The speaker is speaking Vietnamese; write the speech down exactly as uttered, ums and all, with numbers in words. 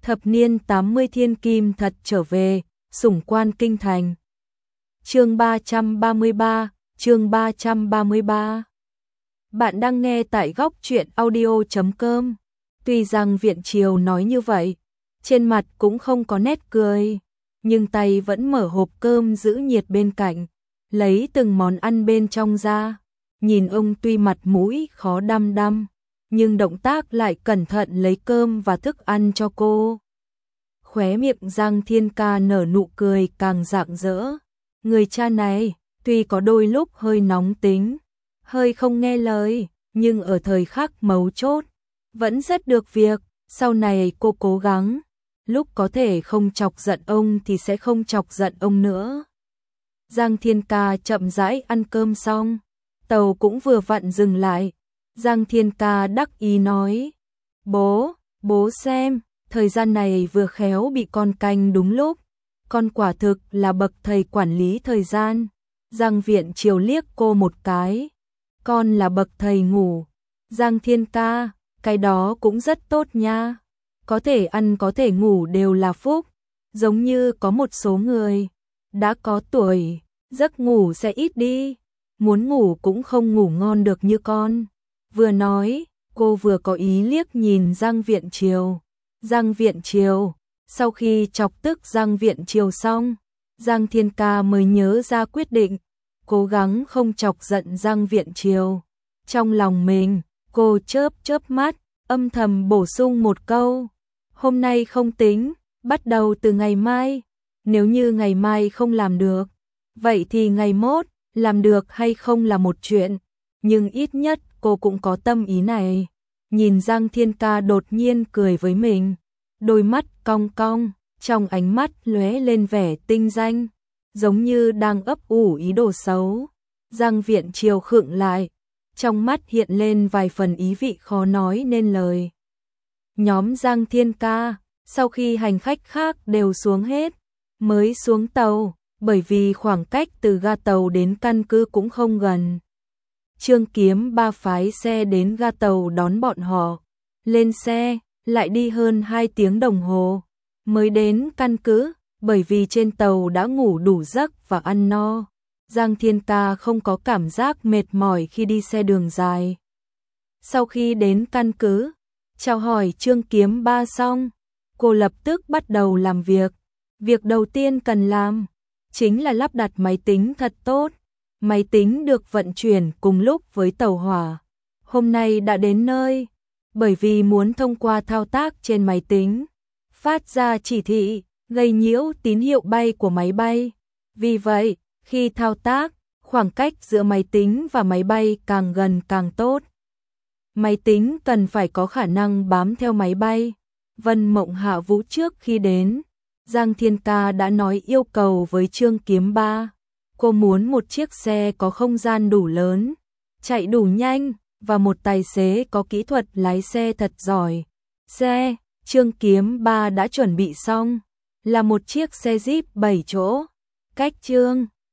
Thập niên tám mươi thiên kim thật trở về, sủng quan kinh thành. Chương ba trăm ba mươi ba, chương ba trăm ba mươi ba. Bạn đang nghe tại góc truyện audio chấm com. Tuy rằng Viện Triều nói như vậy, trên mặt cũng không có nét cười, nhưng tay vẫn mở hộp cơm giữ nhiệt bên cạnh, lấy từng món ăn bên trong ra. Nhìn ông tuy mặt mũi khó đăm đăm, nhưng động tác lại cẩn thận lấy cơm và thức ăn cho cô. Khóe miệng Giang Thiên Ca nở nụ cười càng rạng rỡ. Người cha này, tuy có đôi lúc hơi nóng tính, hơi không nghe lời, nhưng ở thời khắc mấu chốt, vẫn rất được việc. Sau này cô cố gắng, lúc có thể không chọc giận ông thì sẽ không chọc giận ông nữa. Giang Thiên Ca chậm rãi ăn cơm xong, tàu cũng vừa vặn dừng lại. Giang Thiên Ca đắc ý nói, bố, bố xem, thời gian này vừa khéo bị con canh đúng lúc, con quả thực là bậc thầy quản lý thời gian. Giang Viện Triều liếc cô một cái, con là bậc thầy ngủ. Giang Thiên Ca, cái đó cũng rất tốt nha, có thể ăn có thể ngủ đều là phúc, giống như có một số người, đã có tuổi, giấc ngủ sẽ ít đi, muốn ngủ cũng không ngủ ngon được như con. Vừa nói, cô vừa có ý liếc nhìn Giang Viện Triều. Giang Viện Triều, sau khi chọc tức Giang Viện Triều xong, Giang Thiên Ca mới nhớ ra quyết định, cố gắng không chọc giận Giang Viện Triều. Trong lòng mình, cô chớp chớp mắt, âm thầm bổ sung một câu, hôm nay không tính, bắt đầu từ ngày mai, nếu như ngày mai không làm được, vậy thì ngày mốt, làm được hay không là một chuyện, nhưng ít nhất cô cũng có tâm ý này. Nhìn Giang Thiên Ca đột nhiên cười với mình, đôi mắt cong cong, trong ánh mắt lóe lên vẻ tinh danh, giống như đang ấp ủ ý đồ xấu. Giang Viện Triều khựng lại, trong mắt hiện lên vài phần ý vị khó nói nên lời. Nhóm Giang Thiên Ca, sau khi hành khách khác đều xuống hết, mới xuống tàu, bởi vì khoảng cách từ ga tàu đến căn cứ cũng không gần. Trương Kiếm Ba phái xe đến ga tàu đón bọn họ. Lên xe, lại đi hơn hai tiếng đồng hồ, mới đến căn cứ, bởi vì trên tàu đã ngủ đủ giấc và ăn no. Giang Thiên Ca không có cảm giác mệt mỏi khi đi xe đường dài. Sau khi đến căn cứ, chào hỏi Trương Kiếm Ba xong, cô lập tức bắt đầu làm việc. Việc đầu tiên cần làm, chính là lắp đặt máy tính thật tốt. Máy tính được vận chuyển cùng lúc với tàu hỏa. Hôm nay đã đến nơi, bởi vì muốn thông qua thao tác trên máy tính, phát ra chỉ thị, gây nhiễu tín hiệu bay của máy bay. Vì vậy, khi thao tác, khoảng cách giữa máy tính và máy bay càng gần càng tốt. Máy tính cần phải có khả năng bám theo máy bay. Vân Mộng Hạ Vũ trước khi đến, Giang Thiên Ca đã nói yêu cầu với Trương Kiếm Ba. Cô muốn một chiếc xe có không gian đủ lớn, chạy đủ nhanh, và một tài xế có kỹ thuật lái xe thật giỏi. Xe, Trương Kiếm Ba đã chuẩn bị xong, là một chiếc xe Jeep bảy chỗ. Cách Trương